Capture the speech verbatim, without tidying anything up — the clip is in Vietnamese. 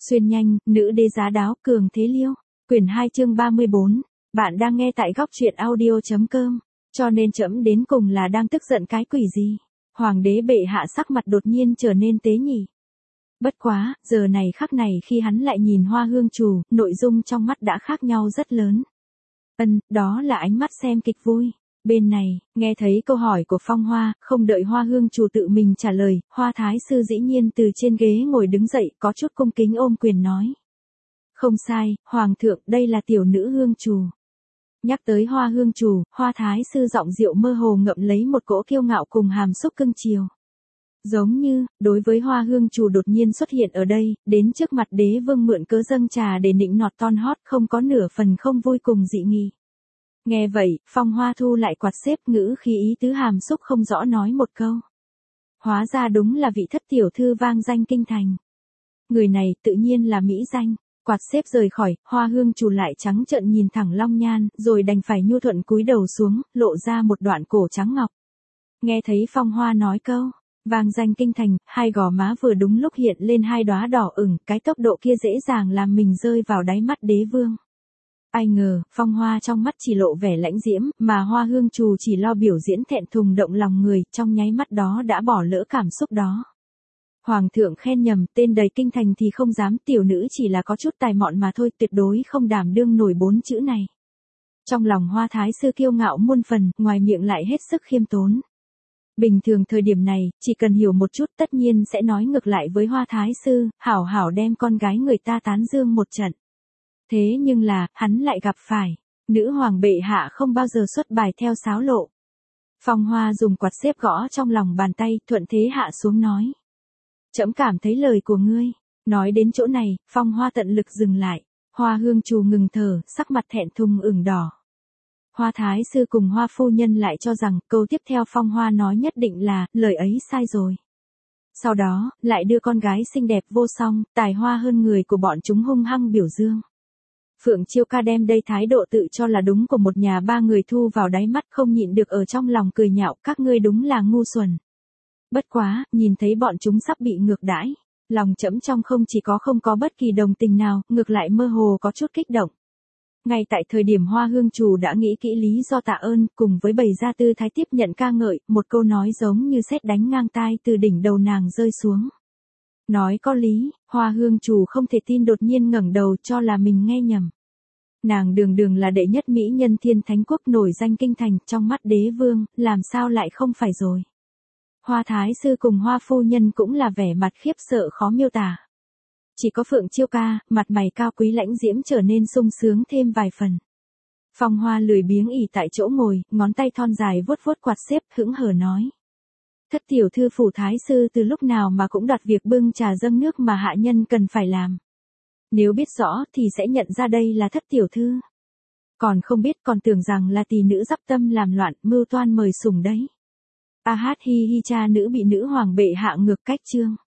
Xuyên nhanh, nữ đế giá đáo cường thế liêu. Quyển hai chương ba mươi bốn. Bạn đang nghe tại góc truyện audio.com. Cho nên trẫm đến cùng là đang tức giận cái quỷ gì? Hoàng đế bệ hạ sắc mặt đột nhiên trở nên tế nhị. Bất quá, giờ này khắc này khi hắn lại nhìn Hoa Hương Trù, nội dung trong mắt đã khác nhau rất lớn. Ân, đó là ánh mắt xem kịch vui. Bên này, nghe thấy câu hỏi của Phong Hoa, không đợi Hoa Hương Trù tự mình trả lời, Hoa Thái Sư dĩ nhiên từ trên ghế ngồi đứng dậy, có chút cung kính ôm quyền nói. Không sai, Hoàng thượng, đây là tiểu nữ Hương Trù. Nhắc tới Hoa Hương Trù, Hoa Thái Sư giọng rượu mơ hồ ngậm lấy một cỗ kiêu ngạo cùng hàm xúc cưng chiều. Giống như, đối với Hoa Hương Trù đột nhiên xuất hiện ở đây, đến trước mặt đế vương mượn cớ dâng trà để nịnh nọt ton hót, không có nửa phần không vui cùng dị nghị. Nghe vậy, Phong Hoa thu lại quạt xếp, ngữ khí ý tứ hàm xúc không rõ nói một câu. Hóa ra đúng là vị thất tiểu thư vang danh kinh thành. Người này tự nhiên là mỹ danh. Quạt xếp rời khỏi, Hoa Hương Trù lại trắng trợn nhìn thẳng Long Nhan, rồi đành phải nhu thuận cúi đầu xuống, lộ ra một đoạn cổ trắng ngọc. Nghe thấy Phong Hoa nói câu, vang danh kinh thành, hai gò má vừa đúng lúc hiện lên hai đóa đỏ ửng, cái tốc độ kia dễ dàng làm mình rơi vào đáy mắt đế vương. Ai ngờ, Phong Hoa trong mắt chỉ lộ vẻ lãnh diễm, mà Hoa Hương Trù chỉ lo biểu diễn thẹn thùng động lòng người, trong nháy mắt đó đã bỏ lỡ cảm xúc đó. Hoàng thượng khen nhầm, tên đầy kinh thành thì không dám, tiểu nữ chỉ là có chút tài mọn mà thôi, tuyệt đối không đảm đương nổi bốn chữ này. Trong lòng Hoa Thái Sư kiêu ngạo muôn phần, ngoài miệng lại hết sức khiêm tốn. Bình thường thời điểm này, chỉ cần hiểu một chút tất nhiên sẽ nói ngược lại với Hoa Thái Sư, hảo hảo đem con gái người ta tán dương một trận. Thế nhưng là, hắn lại gặp phải, nữ hoàng bệ hạ không bao giờ xuất bài theo sáo lộ. Phong Hoa dùng quạt xếp gõ trong lòng bàn tay, thuận thế hạ xuống nói. Trẫm cảm thấy lời của ngươi. Nói đến chỗ này, Phong Hoa tận lực dừng lại. Hoa Hương Trù ngừng thở, sắc mặt thẹn thùng ửng đỏ. Hoa Thái Sư cùng Hoa Phu Nhân lại cho rằng câu tiếp theo Phong Hoa nói nhất định là, lời ấy sai rồi. Sau đó, lại đưa con gái xinh đẹp vô song, tài hoa hơn người của bọn chúng hung hăng biểu dương. Phượng Chiêu Ca đem đây thái độ tự cho là đúng của một nhà ba người thu vào đáy mắt, không nhịn được ở trong lòng cười nhạo, các ngươi đúng là ngu xuẩn. Bất quá, nhìn thấy bọn chúng sắp bị ngược đãi, lòng trẫm trong không chỉ có không có bất kỳ đồng tình nào, ngược lại mơ hồ có chút kích động. Ngay tại thời điểm Hoa Hương Trù đã nghĩ kỹ lý do tạ ơn, cùng với bày ra tư thái tiếp nhận ca ngợi, một câu nói giống như sét đánh ngang tai từ đỉnh đầu nàng rơi xuống. Nói có lý, Hoa Hương Trù không thể tin đột nhiên ngẩng đầu cho là mình nghe nhầm. Nàng đường đường là đệ nhất mỹ nhân thiên thánh quốc nổi danh kinh thành, trong mắt đế vương, làm sao lại không phải rồi. Hoa Thái Sư cùng Hoa Phu Nhân cũng là vẻ mặt khiếp sợ khó miêu tả. Chỉ có Phượng Chiêu Ca, mặt mày cao quý lãnh diễm trở nên sung sướng thêm vài phần. Phong Hoa lười biếng ỉ tại chỗ ngồi, ngón tay thon dài vuốt vuốt quạt xếp, hững hờ nói. Thất tiểu thư phủ Thái Sư từ lúc nào mà cũng đoạt việc bưng trà dâng nước mà hạ nhân cần phải làm. Nếu biết rõ thì sẽ nhận ra đây là thất tiểu thư. Còn không biết, còn tưởng rằng là tỷ nữ dắp tâm làm loạn, mưu toan mời sủng đấy. A hát hi hi, cha nữ bị nữ hoàng bệ hạ ngược cách chương.